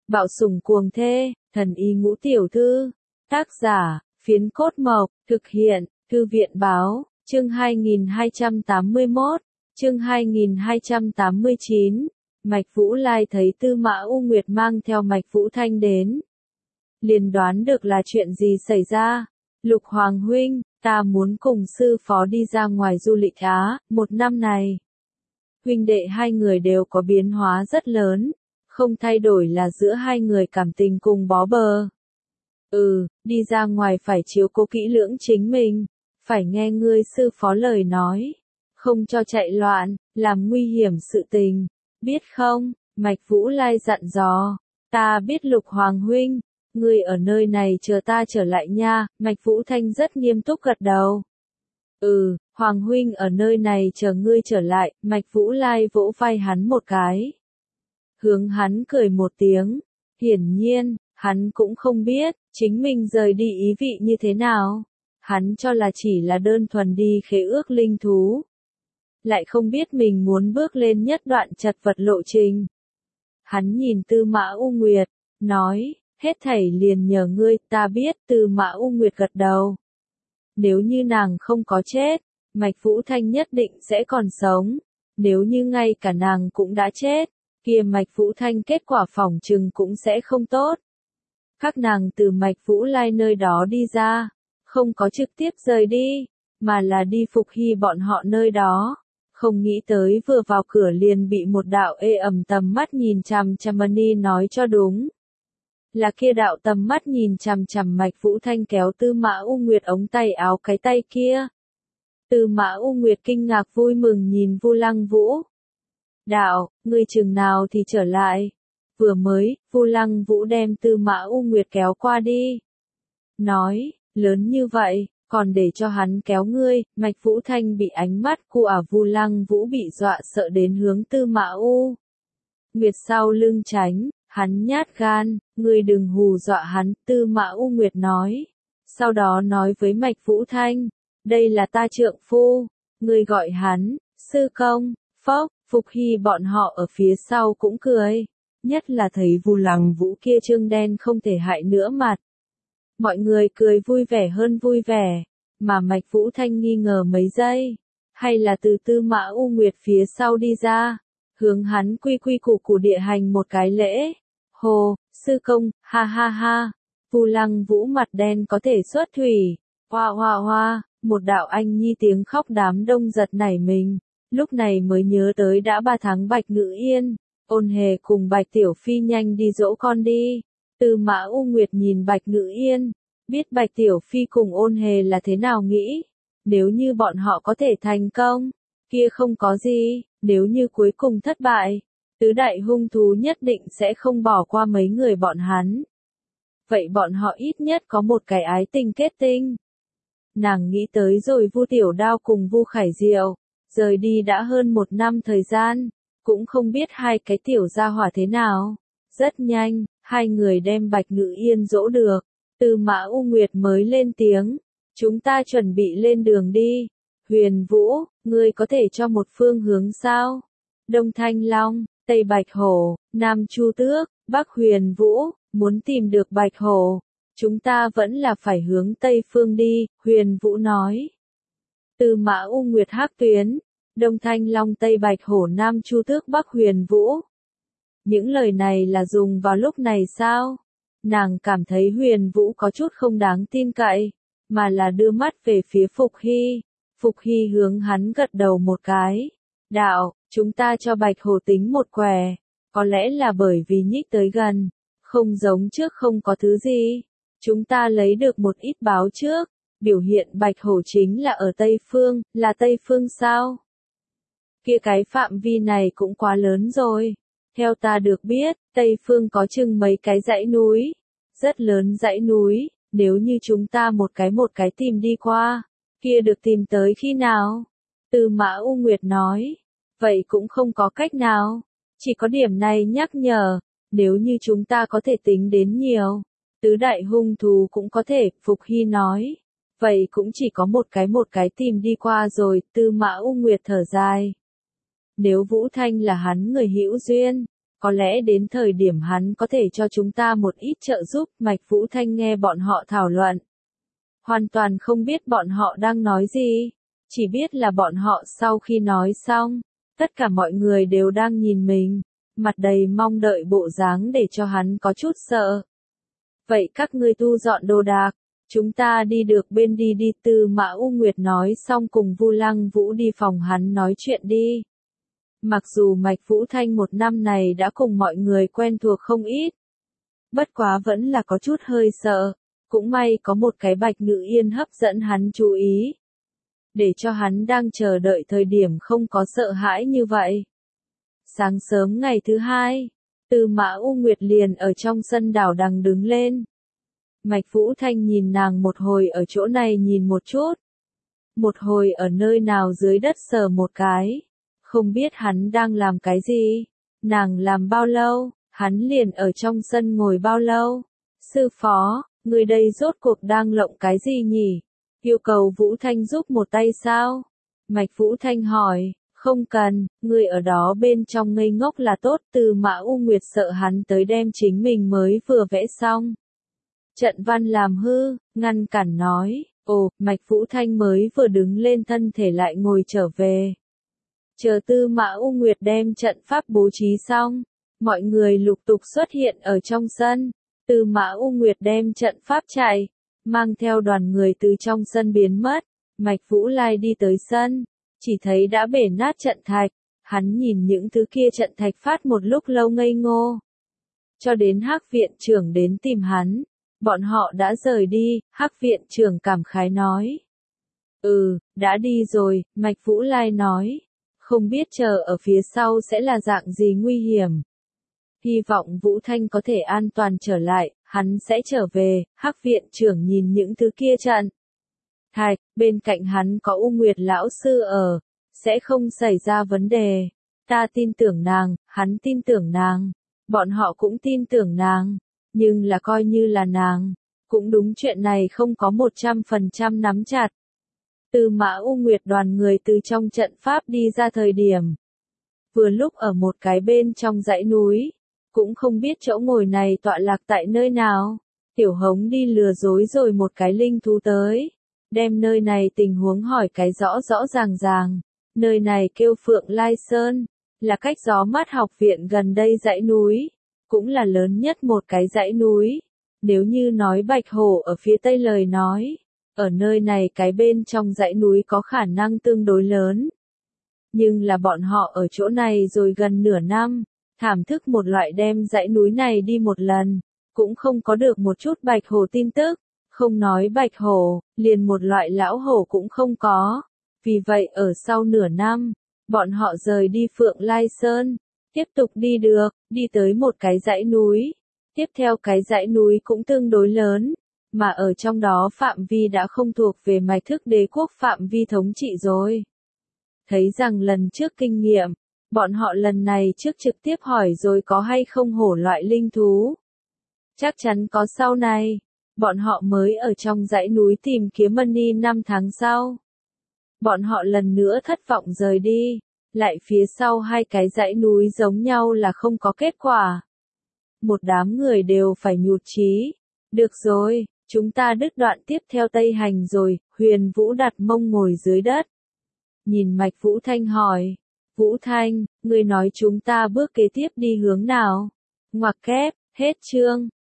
Bạo sủng cuồng thê, thần y ngũ tiểu thư. Tác giả, Phiến Cốt Mộc, thực hiện, Thư viện báo, chương 2281, chương 2289. Mạch Vũ Lai thấy Tư Mã U Nguyệt mang theo Mạch Vũ Thanh đến. Liền đoán được là chuyện gì xảy ra. Lục Hoàng huynh, ta muốn cùng sư phó đi ra ngoài du lịch Á, một năm này. Huynh đệ hai người đều có biến hóa rất lớn, không thay đổi là giữa hai người cảm tình cùng bó bờ. Đi ra ngoài phải chiếu cố kỹ lưỡng chính mình, phải nghe ngươi sư phó lời nói, không cho chạy loạn, làm nguy hiểm sự tình, biết không? Mạch Vũ Lai dặn dò. Ta biết Lục Hoàng huynh, ngươi ở nơi này chờ ta trở lại nha. Mạch Vũ Thanh rất nghiêm túc gật đầu. Hoàng huynh ở nơi này chờ ngươi trở lại. Mạch Vũ Lai vỗ vai hắn một cái, hướng hắn cười một tiếng. Hiển nhiên, hắn cũng không biết, chính mình rời đi ý vị như thế nào. Hắn cho là chỉ là đơn thuần đi khế ước linh thú. Lại không biết mình muốn bước lên nhất đoạn chật vật lộ trình. Hắn nhìn Tư Mã U Nguyệt, nói, hết thảy liền nhờ ngươi. Ta biết. Tư Mã U Nguyệt gật đầu. Nếu như nàng không có chết, Mạch Vũ Thanh nhất định sẽ còn sống. Nếu như ngay cả nàng cũng đã chết, kia Mạch Vũ Thanh kết quả phỏng chừng cũng sẽ không tốt. Các nàng từ Mạch Vũ Lai nơi đó đi ra, không có trực tiếp rời đi, mà là đi Phục Hy bọn họ nơi đó. Không nghĩ tới vừa vào cửa liền bị một đạo ê ẩm tầm mắt nhìn chằm chằm. Mani nói cho đúng. Là kia đạo tầm mắt nhìn chằm chằm Mạch Vũ Thanh kéo Tư Mã U Nguyệt ống tay áo cái tay kia. Tư Mã U Nguyệt kinh ngạc vui mừng nhìn Vu Lăng Vũ. Đạo, ngươi chừng nào thì trở lại? Vừa mới, Vu Lăng Vũ đem Tư Mã U Nguyệt kéo qua đi. Nói, lớn như vậy, còn để cho hắn kéo ngươi. Mạch Vũ Thanh bị ánh mắt của Vu Lăng Vũ bị dọa sợ đến hướng Tư Mã U Nguyệt sau lưng tránh. Hắn nhát gan, ngươi đừng hù dọa hắn. Tư Mã U Nguyệt nói. Sau đó nói với Mạch Vũ Thanh, đây là ta trượng phu, ngươi gọi hắn sư công. Phốc. Phục Hy bọn họ ở phía sau cũng cười, nhất là thấy Vu Lăng Vũ kia trương đen không thể hại nữa mặt. Mọi người cười vui vẻ hơn vui vẻ, mà Mạch Vũ Thanh nghi ngờ mấy giây, hay là từ Tư Mã U Nguyệt phía sau đi ra, hướng hắn quy quy củ củ địa hành một cái lễ. Hồ, sư công, ha ha ha. Vu Lăng Vũ mặt đen có thể xuất thủy, hoa hoa hoa, một đạo anh nhi tiếng khóc đám đông giật nảy mình. Lúc này mới nhớ tới đã 3 tháng Bạch Ngữ Yên, Ôn Hề cùng Bạch Tiểu Phi nhanh đi dỗ con đi. Tư Mã U Nguyệt nhìn Bạch Ngữ Yên, biết Bạch Tiểu Phi cùng Ôn Hề là thế nào nghĩ. Nếu như bọn họ có thể thành công, kia không có gì. Nếu như cuối cùng thất bại, tứ đại hung thú nhất định sẽ không bỏ qua mấy người bọn hắn. Vậy bọn họ ít nhất có một cái ái tình kết tinh. Nàng nghĩ tới rồi Vu Tiểu Đao cùng Vu Khải Diệu. Rời đi đã hơn 1 năm thời gian, cũng không biết hai cái tiểu gia hỏa thế nào. Rất nhanh, hai người đem Bạch Ngữ Yên dỗ được. Tư Mã U Nguyệt mới lên tiếng, chúng ta chuẩn bị lên đường đi. Huyền Vũ, ngươi có thể cho một phương hướng sao? Đông Thanh Long, Tây Bạch Hổ, Nam Chu Tước, Bắc Huyền Vũ, muốn tìm được Bạch Hổ, chúng ta vẫn là phải hướng Tây phương đi. Huyền Vũ nói. Tư Mã U Nguyệt Hắc Tuyến, Đông Thanh Long, Tây Bạch Hổ, Nam Chu Tước, Bắc Huyền Vũ. Những lời này là dùng vào lúc này sao? Nàng cảm thấy Huyền Vũ có chút không đáng tin cậy, mà là đưa mắt về phía Phục Hy. Phục Hy hướng hắn gật đầu một cái. Đạo, chúng ta cho Bạch Hổ tính một quẻ. Có lẽ là bởi vì nhích tới gần, không giống trước không có thứ gì. Chúng ta lấy được một ít báo trước. Biểu hiện Bạch Hổ chính là ở Tây Phương, là Tây Phương sao? Kia cái phạm vi này cũng quá lớn rồi. Theo ta được biết, Tây Phương có chừng mấy cái dãy núi. Rất lớn dãy núi, nếu như chúng ta một cái tìm đi qua, kia được tìm tới khi nào? Tư Mã U Nguyệt nói. Vậy cũng không có cách nào. Chỉ có điểm này nhắc nhở, nếu như chúng ta có thể tính đến nhiều, tứ đại hung thú cũng có thể. Phục Hy nói. Vậy cũng chỉ có một cái tìm đi qua rồi. Tư Mã U Nguyệt thở dài. Nếu Vũ Thanh là hắn người hữu duyên, Có lẽ đến thời điểm hắn có thể cho chúng ta một ít trợ giúp. Mạch Vũ Thanh nghe bọn họ thảo luận. Hoàn toàn không biết bọn họ đang nói gì. Chỉ biết là bọn họ sau khi nói xong, tất cả mọi người đều đang nhìn mình, mặt đầy mong đợi bộ dáng để cho hắn có chút sợ. Vậy các ngươi thu dọn đồ đạc, chúng ta đi được bên đi đi. Tư Mã U Nguyệt nói xong cùng Vu Lăng Vũ đi phòng hắn nói chuyện đi. Mặc dù Mạch Vũ Thanh một năm này đã cùng mọi người quen thuộc không ít, bất quá vẫn là có chút hơi sợ, cũng may có một cái Bạch Nữ Yên hấp dẫn hắn chú ý, để cho hắn đang chờ đợi thời điểm không có sợ hãi như vậy. Sáng sớm ngày thứ hai, Tư Mã U Nguyệt liền ở trong sân đảo đằng đứng lên. Mạch Vũ Thanh nhìn nàng một hồi ở chỗ này nhìn một chút, một hồi ở nơi nào dưới đất sờ một cái, không biết hắn đang làm cái gì. Nàng làm bao lâu, hắn liền ở trong sân ngồi bao lâu. Sư phó, người đây rốt cuộc đang lộng cái gì nhỉ? Yêu cầu Vũ Thanh giúp một tay sao? Mạch Vũ Thanh hỏi. Không cần, người ở đó bên trong ngây ngốc là tốt. Tư Mã U Nguyệt sợ hắn tới đem chính mình mới vừa vẽ xong trận văn làm hư, ngăn cản nói. Ồ, Mạch Vũ Thanh mới vừa đứng lên thân thể lại ngồi trở về. Chờ Tư Mã U Nguyệt đem trận pháp bố trí xong, mọi người lục tục xuất hiện ở trong sân. Tư Mã U Nguyệt đem trận pháp chạy, mang theo đoàn người từ trong sân biến mất. Mạch Vũ Lai đi tới sân, chỉ thấy đã bể nát trận thạch. Hắn nhìn những thứ kia trận thạch phát một lúc lâu ngây ngô. Cho đến Hắc viện trưởng đến tìm hắn, bọn họ đã rời đi. Hắc viện trưởng cảm khái nói. Đã đi rồi, Mạch Vũ Lai nói. Không biết chờ ở phía sau sẽ là dạng gì nguy hiểm. Hy vọng Vũ Thanh có thể an toàn trở lại, hắn sẽ trở về. Hắc viện trưởng nhìn những thứ kia trận thạch, bên cạnh hắn có U Nguyệt lão sư ở, sẽ không xảy ra vấn đề. Ta tin tưởng nàng, hắn tin tưởng nàng, bọn họ cũng tin tưởng nàng, nhưng là coi như là nàng, cũng đúng chuyện này không có 100% nắm chặt. Tư Mã U Nguyệt đoàn người từ trong trận pháp đi ra thời điểm, vừa lúc ở một cái bên trong dãy núi, cũng không biết chỗ ngồi này tọa lạc tại nơi nào. Tiểu Hống đi lừa dối rồi một cái linh thú tới, đem nơi này tình huống hỏi cái rõ rõ ràng ràng. Nơi này kêu Phượng Lai Sơn, là cách gió mát học viện gần đây dãy núi, cũng là lớn nhất một cái dãy núi. Nếu như nói Bạch Hổ ở phía tây lời nói, ở nơi này cái bên trong dãy núi có khả năng tương đối lớn. Nhưng là bọn họ ở chỗ này rồi gần nửa năm, thảm thức một loại đem dãy núi này đi một lần, cũng không có được một chút Bạch Hổ tin tức, không nói Bạch Hổ, liền một loại lão hổ cũng không có. Vì vậy ở sau nửa năm, bọn họ rời đi Phượng Lai Sơn, tiếp tục đi được, đi tới một cái dãy núi. Tiếp theo cái dãy núi cũng tương đối lớn, mà ở trong đó phạm vi đã không thuộc về Mạch Thức Đế quốc phạm vi thống trị rồi. Thấy rằng lần trước kinh nghiệm, bọn họ lần này trước trực tiếp hỏi rồi có hay không hổ loại linh thú. Chắc chắn có sau này, bọn họ mới ở trong dãy núi tìm kiếm Money 5 tháng sau. Bọn họ lần nữa thất vọng rời đi, lại phía sau hai cái dãy núi giống nhau là không có kết quả. Một đám người đều phải nhụt chí. Được rồi, chúng ta đứt đoạn tiếp theo Tây Hành rồi. Huyền Vũ đặt mông ngồi dưới đất, nhìn Mạch Vũ Thanh hỏi. Vũ Thanh, ngươi nói chúng ta bước kế tiếp đi hướng nào? Ngoặc kép, hết chương.